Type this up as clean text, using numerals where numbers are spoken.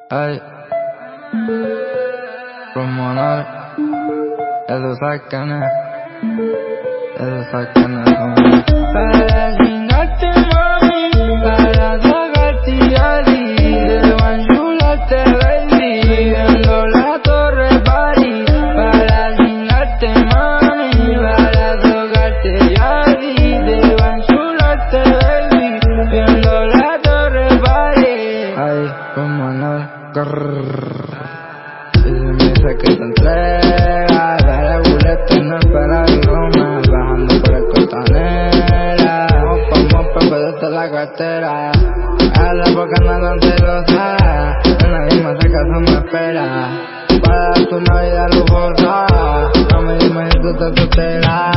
Ay, pulmonar, esos sacanes, para chingarte, mami, para drogarte y así, te manchularte, baby, viendo la torre París. Para chingarte, mami, para drogarte y así, te manchularte, baby, viendo la torre París. Ay, pulmonar. Y me dice que te entrega, dale bulete, no espera mi Roma, bajando por el Costanera, mopa, pediste la cartera, a la boca nada anterosa, nadie más de casa me espera, para tu Navidad lujosa, no me dime si tú te soltera.